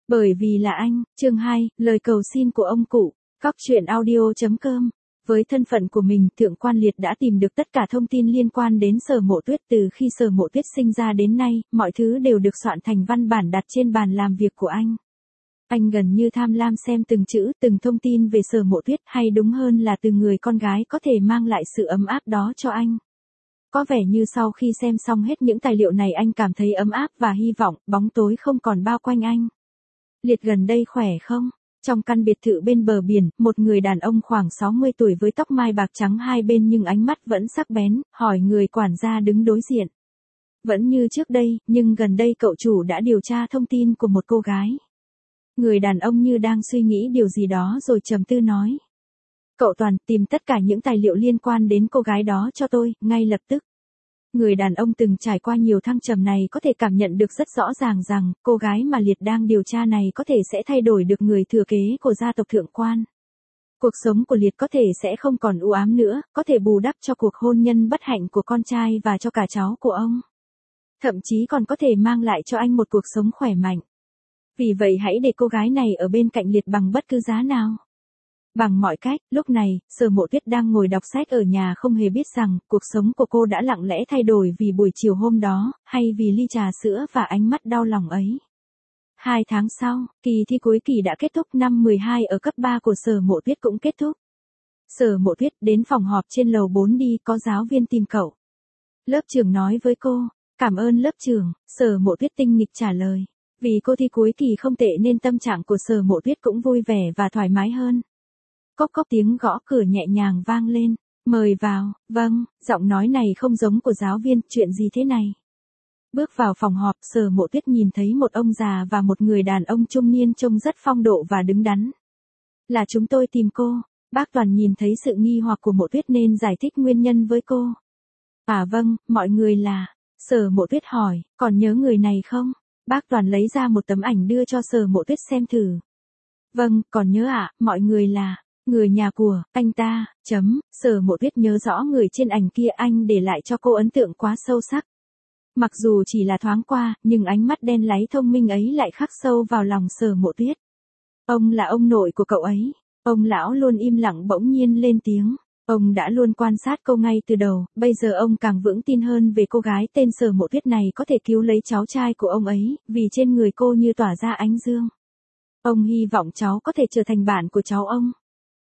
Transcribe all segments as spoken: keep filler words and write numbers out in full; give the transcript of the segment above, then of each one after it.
Bởi vì là anh, chương hai, lời cầu xin của ông cụ, cóc truyện audio chấm com. Với thân phận của mình, Thượng quan Liệt đã tìm được tất cả thông tin liên quan đến Sở Mộ Tuyết. Từ khi Sở Mộ Tuyết sinh ra đến nay, mọi thứ đều được soạn thành văn bản đặt trên bàn làm việc của anh. Anh gần như tham lam xem từng chữ, từng thông tin về Sở Mộ Tuyết, hay đúng hơn là từng người con gái có thể mang lại sự ấm áp đó cho anh. Có vẻ như sau khi xem xong hết những tài liệu này anh cảm thấy ấm áp và hy vọng, bóng tối không còn bao quanh anh. Liệt gần đây khỏe không? Trong căn biệt thự bên bờ biển, một người đàn ông khoảng sáu mươi tuổi với tóc mai bạc trắng hai bên nhưng ánh mắt vẫn sắc bén, hỏi người quản gia đứng đối diện. Vẫn như trước đây, nhưng gần đây cậu chủ đã điều tra thông tin của một cô gái. Người đàn ông như đang suy nghĩ điều gì đó rồi trầm tư nói. Cậu Toàn, tìm tất cả những tài liệu liên quan đến cô gái đó cho tôi, ngay lập tức. Người đàn ông từng trải qua nhiều thăng trầm này có thể cảm nhận được rất rõ ràng rằng, cô gái mà Liệt đang điều tra này có thể sẽ thay đổi được người thừa kế của gia tộc Thượng quan. Cuộc sống của Liệt có thể sẽ không còn u ám nữa, có thể bù đắp cho cuộc hôn nhân bất hạnh của con trai và cho cả cháu của ông. Thậm chí còn có thể mang lại cho anh một cuộc sống khỏe mạnh. Vì vậy hãy để cô gái này ở bên cạnh Liệt bằng bất cứ giá nào. Bằng mọi cách, lúc này, Sở Mộ Tuyết đang ngồi đọc sách ở nhà không hề biết rằng, cuộc sống của cô đã lặng lẽ thay đổi vì buổi chiều hôm đó, hay vì ly trà sữa và ánh mắt đau lòng ấy. Hai tháng sau, kỳ thi cuối kỳ đã kết thúc, năm mười hai ở cấp ba của Sở Mộ Tuyết cũng kết thúc. Sở Mộ Tuyết đến phòng họp trên lầu bốn đi, có giáo viên tìm cậu. Lớp trưởng nói với cô, cảm ơn lớp trưởng, Sở Mộ Tuyết tinh nghịch trả lời. Vì cô thi cuối kỳ không tệ nên tâm trạng của Sở Mộ Tuyết cũng vui vẻ và thoải mái hơn. Cốc cốc tiếng gõ cửa nhẹ nhàng vang lên. Mời vào. Vâng, giọng nói này không giống của giáo viên, chuyện gì thế này? Bước vào phòng họp, Sở Mộ Tuyết nhìn thấy một ông già và một người đàn ông trung niên trông rất phong độ và đứng đắn. Là chúng tôi tìm cô. Bác Toàn nhìn thấy sự nghi hoặc của Mộ Tuyết nên giải thích nguyên nhân với cô. À vâng, mọi người là... Sở Mộ Tuyết hỏi, còn nhớ người này không? Bác Toàn lấy ra một tấm ảnh đưa cho Sở Mộ Tuyết xem thử. Vâng, còn nhớ ạ, à, mọi người là... Người nhà của, anh ta, chấm, Sở Mộ Tuyết nhớ rõ người trên ảnh kia, anh để lại cho cô ấn tượng quá sâu sắc. Mặc dù chỉ là thoáng qua, nhưng ánh mắt đen láy thông minh ấy lại khắc sâu vào lòng Sở Mộ Tuyết. Ông là ông nội của cậu ấy. Ông lão luôn im lặng bỗng nhiên lên tiếng. Ông đã luôn quan sát cô ngay từ đầu, bây giờ ông càng vững tin hơn về cô gái tên Sở Mộ Tuyết này có thể cứu lấy cháu trai của ông ấy, vì trên người cô như tỏa ra ánh dương. Ông hy vọng cháu có thể trở thành bạn của cháu ông.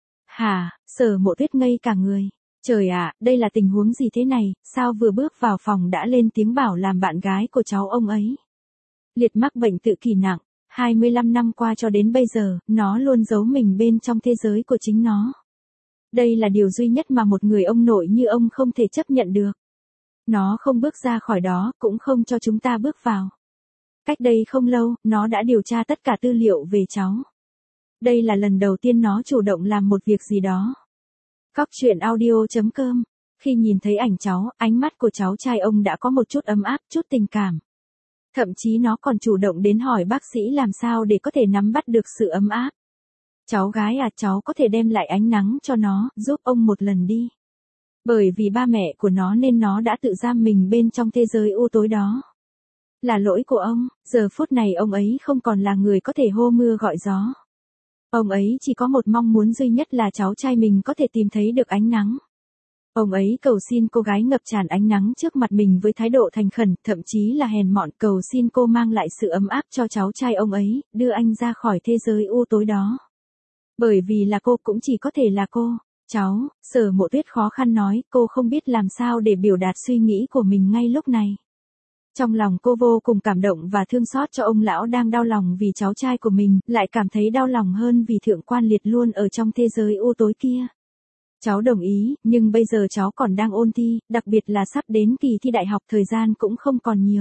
Hả, Sở Mộ Tuyết ngây cả người. Trời ạ, đây là tình huống gì thế này, sao vừa bước vào phòng đã lên tiếng bảo làm bạn gái của cháu ông ấy. Liệt mắc bệnh tự kỷ nặng, hai mươi lăm năm qua cho đến bây giờ, nó luôn giấu mình bên trong thế giới của chính nó. Đây là điều duy nhất mà một người ông nội như ông không thể chấp nhận được. Nó không bước ra khỏi đó, cũng không cho chúng ta bước vào. Cách đây không lâu, nó đã điều tra tất cả tư liệu về cháu. Đây là lần đầu tiên nó chủ động làm một việc gì đó. Cóc truyện audio chấm com. Khi nhìn thấy ảnh cháu, ánh mắt của cháu trai ông đã có một chút ấm áp, chút tình cảm. Thậm chí nó còn chủ động đến hỏi bác sĩ làm sao để có thể nắm bắt được sự ấm áp. Cháu gái à, cháu có thể đem lại ánh nắng cho nó, giúp ông một lần đi. Bởi vì ba mẹ của nó nên nó đã tự giam mình bên trong thế giới u tối đó. Là lỗi của ông, giờ phút này ông ấy không còn là người có thể hô mưa gọi gió. Ông ấy chỉ có một mong muốn duy nhất là cháu trai mình có thể tìm thấy được ánh nắng. Ông ấy cầu xin cô gái ngập tràn ánh nắng trước mặt mình với thái độ thành khẩn, thậm chí là hèn mọn, cầu xin cô mang lại sự ấm áp cho cháu trai ông ấy, đưa anh ra khỏi thế giới u tối đó. Bởi vì là cô, cũng chỉ có thể là cô. Cháu, Sở Mộ Tuyết khó khăn nói, cô không biết làm sao để biểu đạt suy nghĩ của mình ngay lúc này. Trong lòng cô vô cùng cảm động và thương xót cho ông lão đang đau lòng vì cháu trai của mình, lại cảm thấy đau lòng hơn vì Thượng quan Liệt luôn ở trong thế giới u tối kia. Cháu đồng ý, nhưng bây giờ cháu còn đang ôn thi, đặc biệt là sắp đến kỳ thi đại học, thời gian cũng không còn nhiều.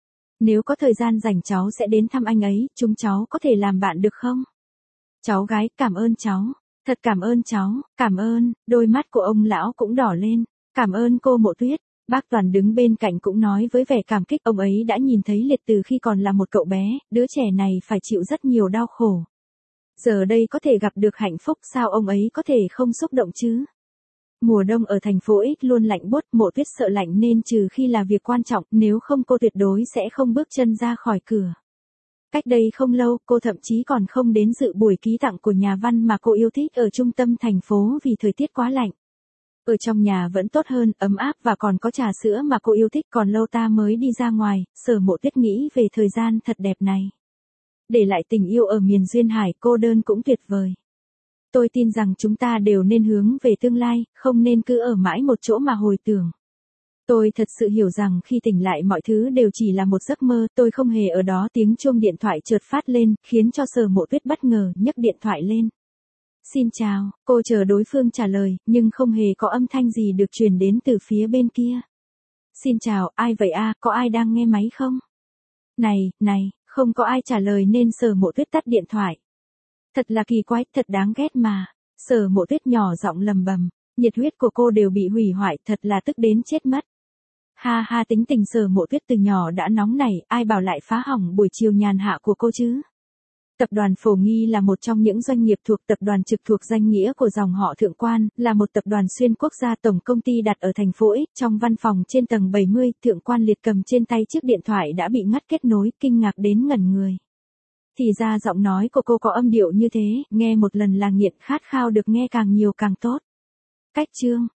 Nếu có thời gian rảnh cháu sẽ đến thăm anh ấy, chúng cháu có thể làm bạn được không? Cháu gái, cảm ơn cháu. Thật cảm ơn cháu, cảm ơn, đôi mắt của ông lão cũng đỏ lên. Cảm ơn cô Mộ Tuyết. Bác Toàn đứng bên cạnh cũng nói với vẻ cảm kích, ông ấy đã nhìn thấy Liệt từ khi còn là một cậu bé, đứa trẻ này phải chịu rất nhiều đau khổ. Giờ đây có thể gặp được hạnh phúc, sao ông ấy có thể không xúc động chứ? Mùa đông ở thành phố X luôn lạnh buốt, Mộ Tuyết sợ lạnh nên trừ khi là việc quan trọng, nếu không cô tuyệt đối sẽ không bước chân ra khỏi cửa. Cách đây không lâu, cô thậm chí còn không đến dự buổi ký tặng của nhà văn mà cô yêu thích ở trung tâm thành phố vì thời tiết quá lạnh. Ở trong nhà vẫn tốt hơn, ấm áp và còn có trà sữa mà cô yêu thích, còn lâu ta mới đi ra ngoài. Sở Mộ Tuyết nghĩ về thời gian thật đẹp này. Để lại tình yêu ở miền duyên hải cô đơn cũng tuyệt vời. Tôi tin rằng chúng ta đều nên hướng về tương lai, không nên cứ ở mãi một chỗ mà hồi tưởng. Tôi thật sự hiểu rằng khi tỉnh lại mọi thứ đều chỉ là một giấc mơ, tôi không hề ở đó. Tiếng chuông điện thoại chợt phát lên, khiến cho Sở Mộ Tuyết bất ngờ, nhấc điện thoại lên. Xin chào, cô chờ đối phương trả lời, nhưng không hề có âm thanh gì được truyền đến từ phía bên kia. Xin chào, ai vậy a, có ai đang nghe máy không? Này, này, không có ai trả lời nên Sở Mộ Tuyết tắt điện thoại. Thật là kỳ quái, thật đáng ghét mà. Sở Mộ Tuyết nhỏ giọng lầm bầm, nhiệt huyết của cô đều bị hủy hoại, thật là tức đến chết mất. Ha ha, tính tình Sở Mộ Tuyết từ nhỏ đã nóng nảy, ai bảo lại phá hỏng buổi chiều nhàn hạ của cô chứ? Tập đoàn Phổ Nghi là một trong những doanh nghiệp thuộc tập đoàn trực thuộc danh nghĩa của dòng họ Thượng Quan, là một tập đoàn xuyên quốc gia, tổng công ty đặt ở thành phố X. Trong văn phòng trên tầng bảy mươi, Thượng Quan Liệt cầm trên tay chiếc điện thoại đã bị ngắt kết nối, kinh ngạc đến ngẩn người. Thì ra giọng nói của cô có âm điệu như thế, nghe một lần là nghiện, khát khao được nghe càng nhiều càng tốt. Cách chương